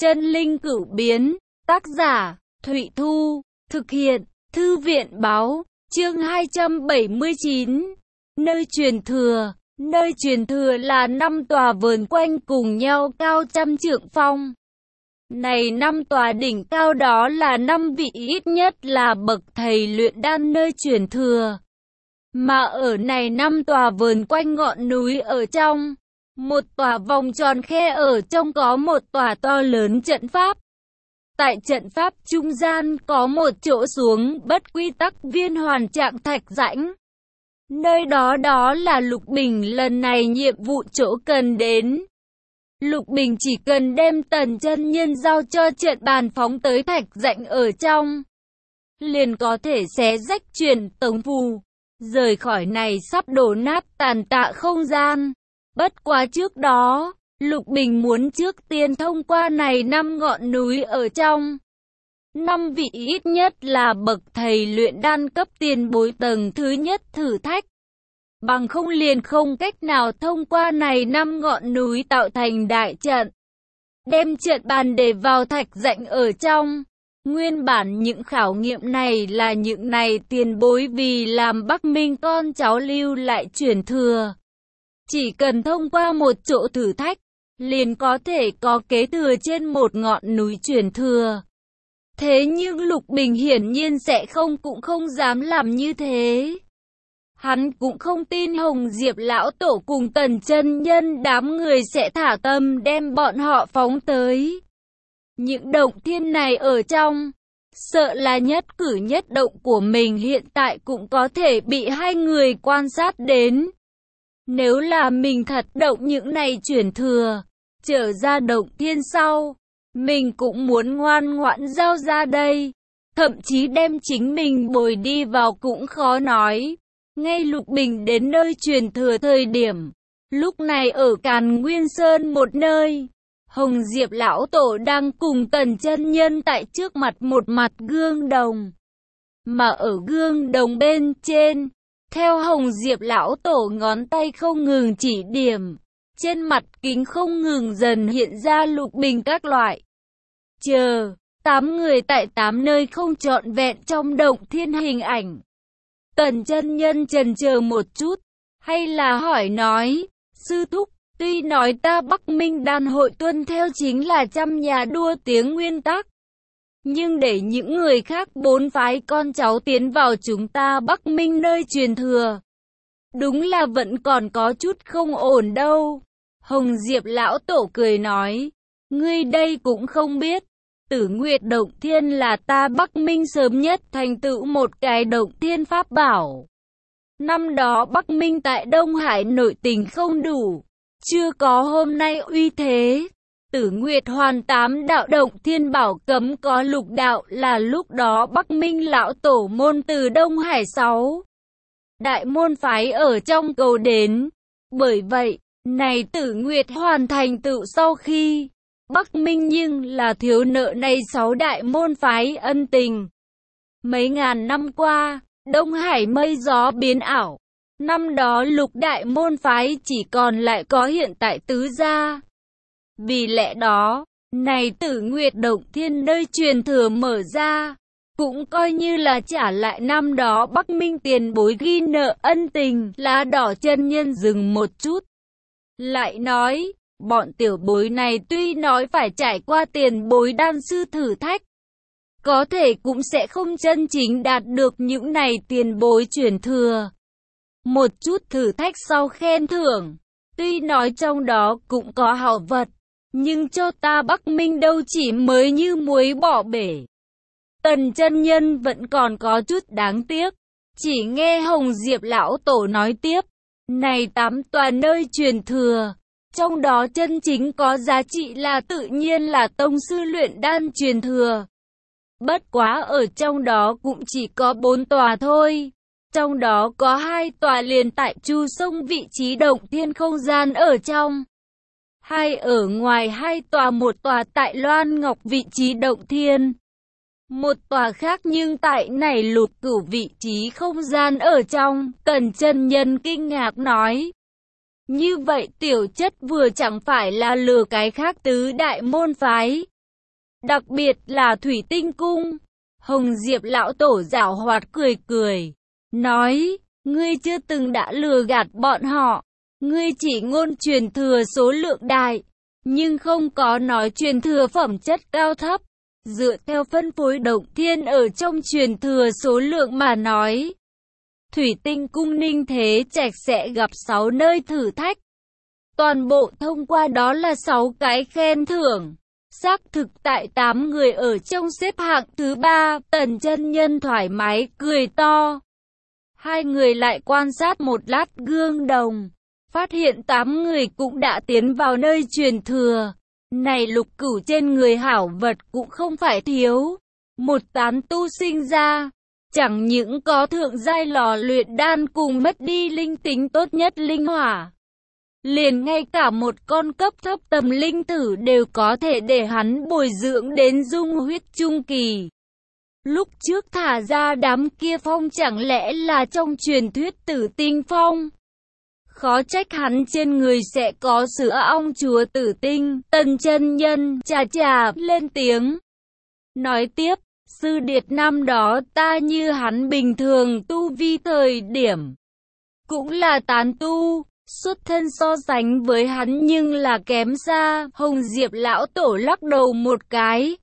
Chân linh cửu biến, tác giả, Thụy Thu, thực hiện, Thư viện Báo, chương 279. Nơi truyền thừa. Nơi truyền thừa là 5 tòa vờn quanh cùng nhau cao trăm trượng phong. Này 5 tòa đỉnh cao đó là 5 vị ít nhất là bậc thầy luyện đan nơi truyền thừa. Mà ở này 5 tòa vờn quanh ngọn núi ở trong. Một tòa vòng tròn khe ở trong có một tòa to lớn trận pháp. Tại trận pháp trung gian có một chỗ xuống bất quy tắc viên hoàn trạng thạch rãnh. Nơi đó là Lục Bình lần này nhiệm vụ chỗ cần đến. Lục Bình chỉ cần đem Tần chân nhân giao cho trận bàn phóng tới thạch rãnh ở trong. Liền có thể xé rách truyền tống phù, rời khỏi này sắp đổ nát tàn tạ không gian. Bất quá trước đó, Lục Bình muốn trước tiên thông qua này 5 ngọn núi ở trong. 5 vị ít nhất là bậc thầy luyện đan cấp tiền bối tầng thứ nhất thử thách. Bằng không liền không cách nào thông qua này 5 ngọn núi tạo thành đại trận. Đem trận bàn để vào thạch rãnh ở trong. Nguyên bản những khảo nghiệm này là những này tiền bối vì làm Bắc Minh con cháu lưu lại truyền thừa. Chỉ cần thông qua một chỗ thử thách, liền có thể có kế thừa trên một ngọn núi truyền thừa. Thế nhưng Lục Bình hiển nhiên sẽ cũng không dám làm như thế. Hắn cũng không tin Hồng Diệp lão tổ cùng Tần chân nhân đám người sẽ thả tâm đem bọn họ phóng tới. Những động thiên này ở trong, sợ là nhất cử nhất động của mình hiện tại cũng có thể bị hai người quan sát đến. Nếu là mình thật động những này chuyển thừa, trở ra động thiên sau, mình cũng muốn ngoan ngoãn giao ra đây. Thậm chí đem chính mình bồi đi vào cũng khó nói. Ngay Lục Bình đến nơi truyền thừa thời điểm, lúc này ở Càn Nguyên Sơn một nơi, Hồng Diệp lão tổ đang cùng Tần chân nhân tại trước mặt một mặt gương đồng. Mà ở gương đồng bên trên, theo Hồng Diệp lão tổ ngón tay không ngừng chỉ điểm, trên mặt kính không ngừng dần hiện ra Lục Bình các loại. 8 người tại 8 nơi không trọn vẹn trong động thiên hình ảnh. Tần chân nhân chần chờ một chút, hay là hỏi nói, sư thúc, tuy nói ta Bắc Minh đan hội tuân theo chính là trăm nhà đua tiếng nguyên tắc. Nhưng để những người khác 4 phái con cháu tiến vào chúng ta Bắc Minh nơi truyền thừa, đúng là vẫn còn có chút không ổn đâu. Hồng Diệp lão tổ cười nói, ngươi đây cũng không biết, Tử Nguyệt Động Thiên là ta Bắc Minh sớm nhất thành tựu một cái động thiên pháp bảo. Năm đó Bắc Minh tại Đông Hải nội tình không đủ, chưa có hôm nay uy thế. Tử Nguyệt Hoàn 8 đạo động thiên bảo cấm có lục đạo là lúc đó Bắc Minh lão tổ môn từ Đông Hải 6 đại môn phái ở trong cầu đến. Bởi vậy, này Tử Nguyệt Hoàn thành tựu sau khi Bắc Minh nhưng là thiếu nợ này 6 đại môn phái ân tình. Mấy ngàn năm qua, Đông Hải mây gió biến ảo. Năm đó lục đại môn phái chỉ còn lại có hiện tại tứ gia. Vì lẽ đó, này Tử Nguyệt Động Thiên nơi truyền thừa mở ra, cũng coi như là trả lại năm đó Bắc Minh tiền bối ghi nợ ân tình. Lá Đỏ chân nhân dừng một chút, lại nói, bọn tiểu bối này tuy nói phải trải qua tiền bối đan sư thử thách, có thể cũng sẽ không chân chính đạt được những này tiền bối truyền thừa. Một chút thử thách sau khen thưởng, tuy nói trong đó cũng có hảo vật, nhưng cho ta Bắc Minh đâu chỉ mới như muối bỏ bể. Tần chân nhân vẫn còn có chút đáng tiếc. Chỉ nghe Hồng Diệp lão tổ nói tiếp, này 8 tòa nơi truyền thừa, trong đó chân chính có giá trị là tự nhiên là tông sư luyện đan truyền thừa. Bất quá ở trong đó cũng chỉ có 4 tòa thôi. Trong đó có 2 tòa liền tại Chu Sông vị trí động thiên không gian ở trong. 2 ở ngoài 2 tòa, một tòa tại Loan Ngọc vị trí động thiên. Một tòa khác nhưng tại này Lục Cửu vị trí không gian ở trong. Tần chân nhân kinh ngạc nói, như vậy tiểu chất vừa chẳng phải là lừa cái khác tứ đại môn phái. đặc biệt là Thủy Tinh Cung. Hồng Diệp lão tổ giảo hoạt cười cười, nói, ngươi chưa từng đã lừa gạt bọn họ, ngươi chỉ ngôn truyền thừa số lượng đại, nhưng không có nói truyền thừa phẩm chất cao thấp. Dựa theo phân phối động thiên ở trong truyền thừa số lượng mà nói, Thủy Tinh Cung Ninh Thế Trạch sẽ gặp 6 nơi thử thách. Toàn bộ thông qua đó là 6 cái khen thưởng. Xác thực tại 8 người ở trong xếp hạng thứ 3, Tần chân nhân thoải mái cười to. Hai người lại quan sát một lát gương đồng, phát hiện 8 người cũng đã tiến vào nơi truyền thừa. Này Lục Cửu trên người hảo vật cũng không phải thiếu. Một tán tu sinh ra, chẳng những có thượng giai lò luyện đan cùng mất đi linh tính tốt nhất linh hỏa, liền ngay cả một con cấp thấp tầm linh thử đều có thể để hắn bồi dưỡng đến dung huyết trung kỳ. Lúc trước thả ra đám kia phong chẳng lẽ là trong truyền thuyết Tử Tinh Phong? Khó trách hắn trên người sẽ có sữa ong chúa tử tinh. Tần chân nhân chà chà lên tiếng, nói tiếp, sư điệt năm đó ta như hắn bình thường tu vi thời điểm, cũng là tán tu, xuất thân so sánh với hắn nhưng là kém xa. Hồng Diệp lão tổ lắc đầu một cái,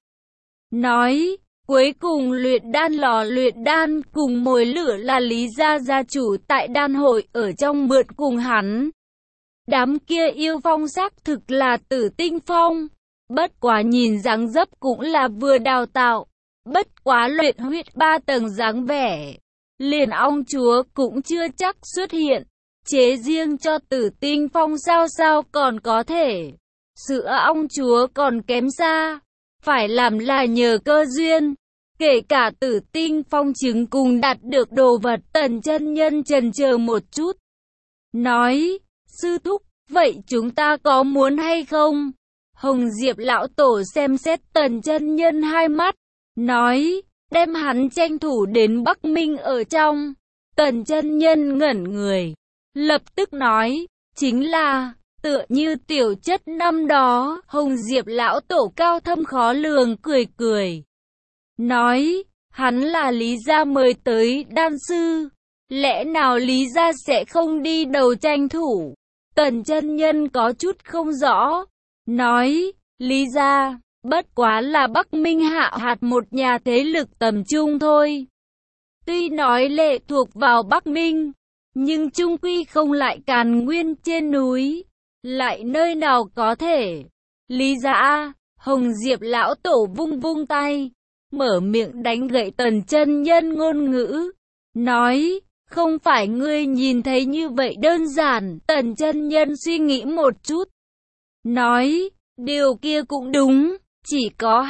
nói, cuối cùng luyện đan lò luyện đan cùng mồi lửa là Lý gia gia chủ tại đan hội ở trong mượn cùng hắn. Đám kia yêu phong xác thực là Tử Tinh Phong, bất quá nhìn dáng dấp cũng là vừa đào tạo, bất quá luyện huyết 3 tầng dáng vẻ, liền ong chúa cũng chưa chắc xuất hiện. Chế riêng cho Tử Tinh Phong sao còn có thể, sữa ong chúa còn kém xa, phải làm là nhờ cơ duyên. Kể cả Tử Tinh Phong chứng cùng đạt được đồ vật. Tần chân nhân chần chờ một chút, nói, sư thúc, vậy chúng ta có muốn hay không? Hồng Diệp lão tổ xem xét Tần chân nhân hai mắt, nói, đem hắn tranh thủ đến Bắc Minh ở trong. Tần chân nhân ngẩn người, lập tức nói, chính là, tựa như tiểu chất năm đó. Hồng Diệp lão tổ cao thâm khó lường cười cười, nói, hắn là Lý gia mời tới đan sư, lẽ nào Lý gia sẽ không đi đầu tranh thủ? Tần chân nhân có chút không rõ, nói, Lý gia, bất quá là Bắc Minh hạ hạt một nhà thế lực tầm trung thôi. Tuy nói lệ thuộc vào Bắc Minh, nhưng chung quy không lại Càn Nguyên trên núi, lại nơi nào có thể. Lý gia. Hồng Diệp lão tổ vung vung tay, mở miệng đánh gậy Tần chân nhân ngôn ngữ, nói, không phải ngươi nhìn thấy như vậy đơn giản. Tần chân nhân suy nghĩ một chút, nói, điều kia cũng đúng, chỉ có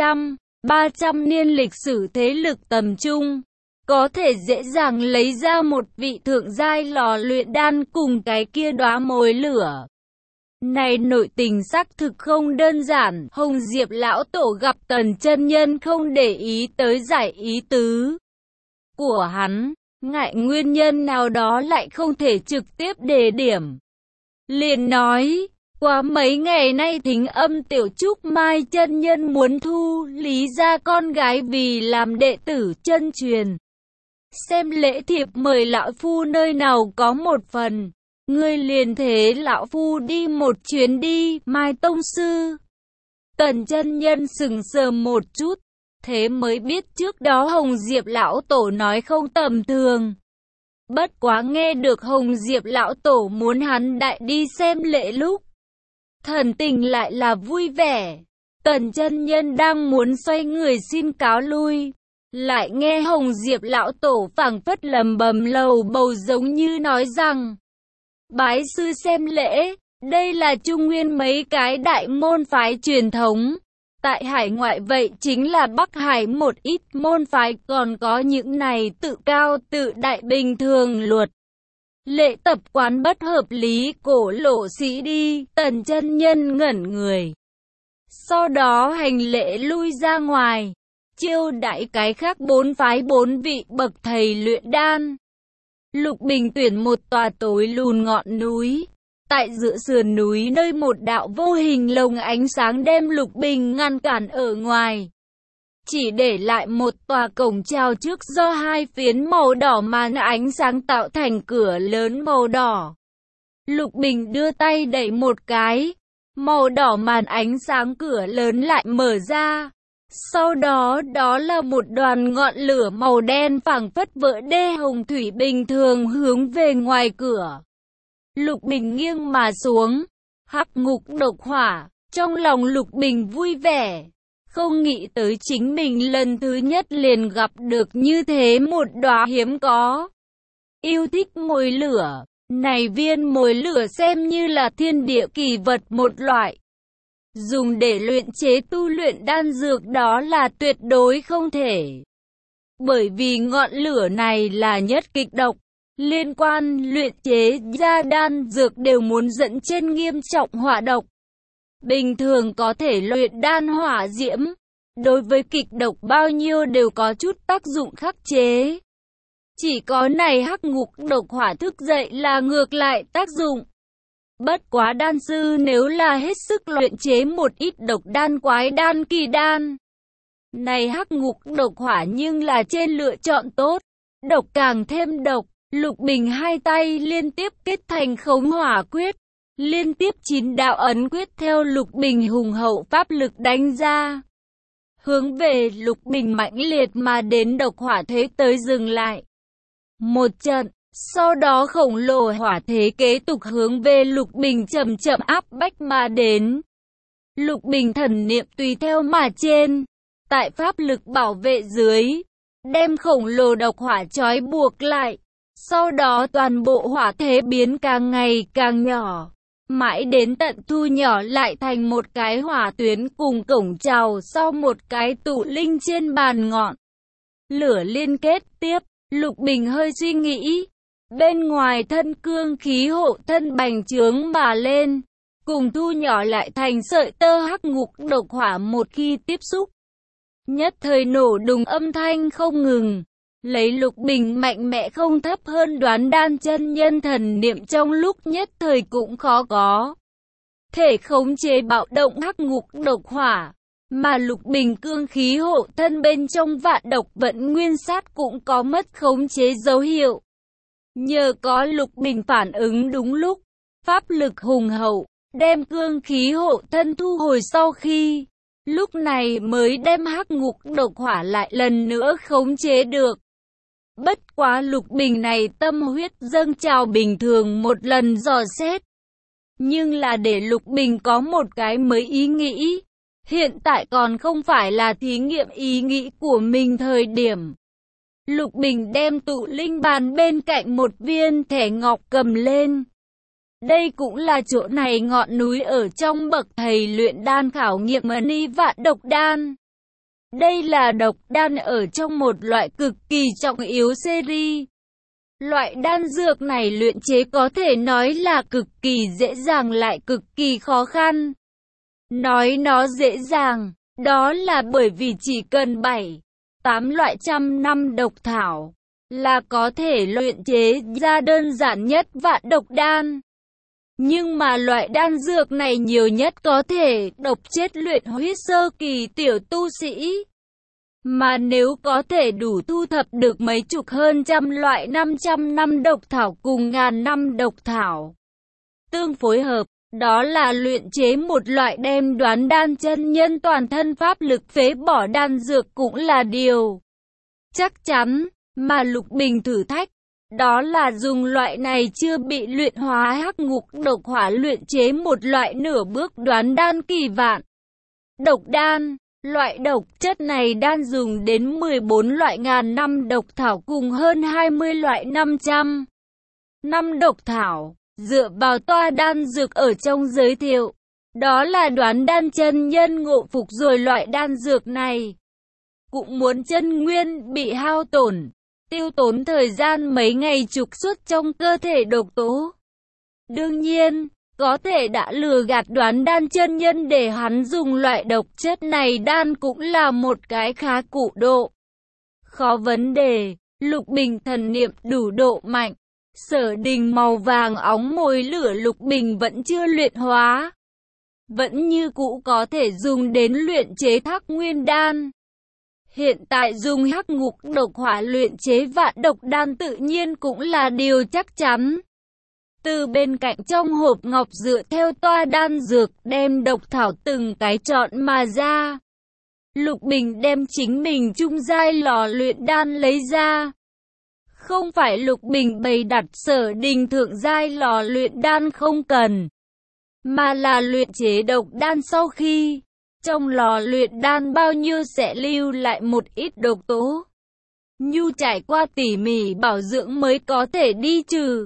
200-300 niên lịch sử thế lực tầm trung, có thể dễ dàng lấy ra một vị thượng giai lò luyện đan cùng cái kia đóa mồi lửa. Này nội tình xác thực không đơn giản. Hồng Diệp lão tổ gặp Tần chân nhân không để ý tới giải ý tứ của hắn, ngại nguyên nhân nào đó lại không thể trực tiếp đề điểm, liền nói, qua mấy ngày nay Thính Âm tiểu trúc Mai chân nhân muốn thu Lý gia con gái vì làm đệ tử chân truyền, xem lễ thiệp mời lão phu nơi nào có một phần. Ngươi liền thế lão phu đi một chuyến đi, Mai tông sư. Tần chân nhân sững sờ một chút, thế mới biết trước đó Hồng Diệp lão tổ nói không tầm thường. Bất quá nghe được Hồng Diệp lão tổ muốn hắn đại đi xem lễ lúc, thần tình lại là vui vẻ. Tần chân nhân đang muốn xoay người xin cáo lui, lại nghe Hồng Diệp lão tổ phảng phất lầm bầm lầu bầu giống như nói rằng, bái sư xem lễ, đây là Trung Nguyên mấy cái đại môn phái truyền thống. Tại hải ngoại vậy chính là Bắc Hải một ít môn phái còn có những này tự cao tự đại bình thường luật. Lễ tập quán bất hợp lý cổ lộ sĩ đi. Tần chân nhân ngẩn người, sau đó hành lễ lui ra ngoài, chiêu đãi cái khác 4 phái 4 vị bậc thầy luyện đan. Lục Bình tuyển một tòa tối lùn ngọn núi, Tại giữa sườn núi nơi một đạo vô hình lồng ánh sáng đem Lục Bình ngăn cản ở ngoài. Chỉ để lại một tòa cổng chào trước do hai phiến màu đỏ màn ánh sáng tạo thành cửa lớn màu đỏ. Lục Bình đưa tay đẩy một cái, màu đỏ màn ánh sáng cửa lớn lại mở ra. Sau đó đó là một đoàn ngọn lửa màu đen phảng phất vỡ đê hồng thủy bình thường hướng về ngoài cửa. Lục Bình nghiêng mà xuống, hắc ngục độc hỏa, trong lòng Lục Bình vui vẻ. Không nghĩ tới chính mình lần thứ nhất liền gặp được như thế một đóa hiếm có. Yêu thích mồi lửa, này viên mồi lửa xem như là thiên địa kỳ vật một loại. Dùng để luyện chế tu luyện đan dược đó là tuyệt đối không thể. Bởi vì ngọn lửa này là nhất kịch độc, liên quan luyện chế ra đan dược đều muốn dẫn trên nghiêm trọng hỏa độc. Bình thường có thể luyện đan hỏa diễm, đối với kịch độc bao nhiêu đều có chút tác dụng khắc chế. Chỉ có này hắc ngục độc hỏa thức dậy là ngược lại tác dụng. Bất quá đan sư nếu là hết sức luyện chế một ít độc đan quái đan kỳ đan. Này hắc ngục độc hỏa nhưng là trên lựa chọn tốt, độc càng thêm độc. Lục Bình hai tay liên tiếp kết thành khống hỏa quyết, liên tiếp 9 đạo ấn quyết theo Lục Bình hùng hậu pháp lực đánh ra. Hướng về Lục Bình mãnh liệt mà đến độc hỏa thế tới dừng lại. Một trận, sau đó khổng lồ hỏa thế kế tục hướng về Lục Bình chậm chậm áp bách mà đến. Lục Bình thần niệm tùy theo mà trên, tại pháp lực bảo vệ dưới, đem khổng lồ độc hỏa trói buộc lại. Sau đó toàn bộ hỏa thế biến càng ngày càng nhỏ, mãi đến tận thu nhỏ lại thành một cái hỏa tuyến cùng cổng chào sau một cái tụ linh trên bàn ngọn. Lửa liên kết tiếp, Lục Bình hơi suy nghĩ, bên ngoài thân cương khí hộ thân bành trướng mà lên, cùng thu nhỏ lại thành sợi tơ hắc ngục độc hỏa một khi tiếp xúc. Nhất thời nổ đùng âm thanh không ngừng. Lấy Lục Bình mạnh mẽ không thấp hơn Đoán Đan chân nhân thần niệm trong lúc nhất thời cũng khó có thể khống chế bạo động hắc ngục độc hỏa, mà Lục Bình cương khí hộ thân bên trong vạn độc vận nguyên sát cũng có mất khống chế dấu hiệu. Nhờ có Lục Bình phản ứng đúng lúc, pháp lực hùng hậu, đem cương khí hộ thân thu hồi sau khi, lúc này mới đem hắc ngục độc hỏa lại lần nữa khống chế được. Bất quá Lục Bình này tâm huyết dâng trào bình thường một lần dò xét. Nhưng là để Lục Bình có một cái mới ý nghĩ. Hiện tại còn không phải là thí nghiệm ý nghĩ của mình thời điểm. Lục Bình đem tụ linh bàn bên cạnh một viên thẻ ngọc cầm lên. Đây cũng là chỗ này ngọn núi ở trong bậc thầy luyện đan khảo nghiệm ni vạn độc đan. Đây là độc đan ở trong một loại cực kỳ trọng yếu series. Loại đan dược này luyện chế có thể nói là cực kỳ dễ dàng lại cực kỳ khó khăn. Nói nó dễ dàng, đó là bởi vì chỉ cần 7-8 loại trăm năm độc thảo là có thể luyện chế ra đơn giản nhất vạn độc đan. Nhưng mà loại đan dược này nhiều nhất có thể độc chết luyện huyết sơ kỳ tiểu tu sĩ. Mà nếu có thể đủ thu thập được mấy chục hơn trăm loại 500 năm độc thảo cùng ngàn năm độc thảo tương phối hợp, đó là luyện chế một loại đem Đoán Đan chân nhân toàn thân pháp lực phế bỏ đan dược cũng là điều chắc chắn. Mà Lục Bình thử thách, đó là dùng loại này chưa bị luyện hóa hắc ngục độc hỏa luyện chế một loại nửa bước Đoán Đan kỳ vạn độc đan. Loại độc chất này đan dùng đến 14 loại ngàn năm độc thảo cùng hơn 20 loại 500 năm độc thảo. Dựa vào toa đan dược ở trong giới thiệu, đó là Đoán Đan chân nhân ngộ phục rồi loại đan dược này. Cũng muốn chân nguyên bị hao tổn, tiêu tốn thời gian mấy ngày trục xuất trong cơ thể độc tố. Đương nhiên, có thể đã lừa gạt Đoán Đan chân nhân để hắn dùng loại độc chất này đan cũng là một cái khá cụ độ. Khó vấn đề, Lục Bình thần niệm đủ độ mạnh, Sở Đình màu vàng óng mồi lửa Lục Bình vẫn chưa luyện hóa, vẫn như cũ có thể dùng đến luyện chế Thác Nguyên đan. Hiện tại dùng Hắc Ngục Độc Hỏa luyện chế Vạn Độc đan tự nhiên cũng là điều chắc chắn. Từ bên cạnh trong hộp ngọc dựa theo toa đan dược đem độc thảo từng cái chọn mà ra. Lục Bình đem chính mình trung giai lò luyện đan lấy ra. Không phải Lục Bình bày đặt Sở Đình thượng giai lò luyện đan không cần, mà là luyện chế độc đan sau khi trong lò luyện đan bao nhiêu sẽ lưu lại một ít độc tố. Nhu trải qua tỉ mỉ bảo dưỡng mới có thể đi trừ.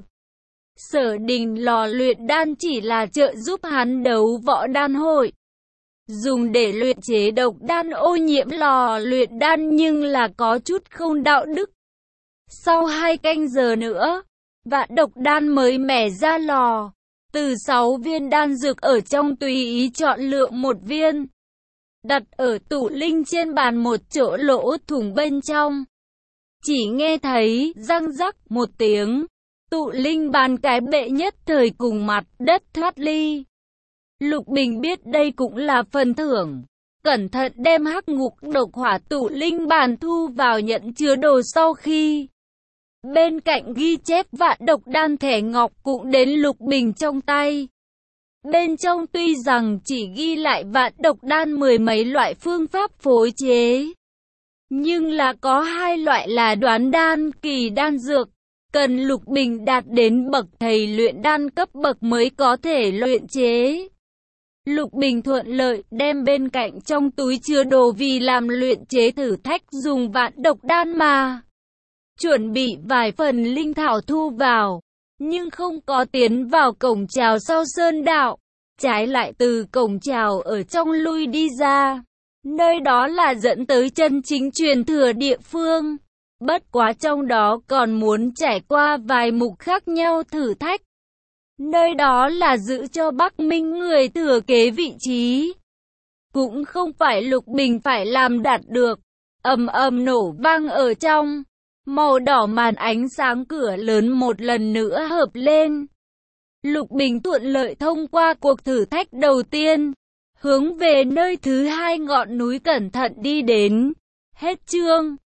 Sở Đình lò luyện đan chỉ là trợ giúp hắn đấu võ đan hội, dùng để luyện chế độc đan ô nhiễm lò luyện đan nhưng là có chút không đạo đức. Sau 2 canh giờ nữa, Vạn Độc đan mới mẻ ra lò. Từ 6 viên đan dược ở trong tùy ý chọn lựa một viên, đặt ở tủ linh trên bàn một chỗ lỗ thủng bên trong. Chỉ nghe thấy răng rắc một tiếng, tụ linh bàn cái bệ nhất thời cùng mặt đất thoát ly. Lục Bình biết đây cũng là phần thưởng, cẩn thận đem Hắc Ngục Độc Hỏa tụ linh bàn thu vào nhận chứa đồ sau khi bên cạnh ghi chép Vạn Độc đan thẻ ngọc cũng đến Lục Bình trong tay. Bên trong tuy rằng chỉ ghi lại Vạn Độc đan 10 mấy loại phương pháp phối chế, nhưng là có 2 loại là đoán đan kỳ đan dược, cần Lục Bình đạt đến bậc thầy luyện đan cấp bậc mới có thể luyện chế. Lục Bình thuận lợi đem bên cạnh trong túi chứa đồ vì làm luyện chế thử thách dùng Vạn Độc đan mà chuẩn bị vài phần linh thảo thu vào, nhưng không có tiến vào cổng chào sau sơn đạo, trái lại từ cổng chào ở trong lui đi ra. Nơi đó là dẫn tới chân chính truyền thừa địa phương. Bất quá trong đó còn muốn trải qua vài mục khác nhau thử thách. Nơi đó là giữ cho Bắc Minh người thừa kế vị trí. Cũng không phải Lục Bình phải làm đạt được. Ầm ầm nổ vang ở trong. Màu đỏ màn ánh sáng cửa lớn một lần nữa hợp lên. Lục Bình thuận lợi thông qua cuộc thử thách đầu tiên, hướng về nơi thứ 2 ngọn núi cẩn thận đi đến. Hết chương.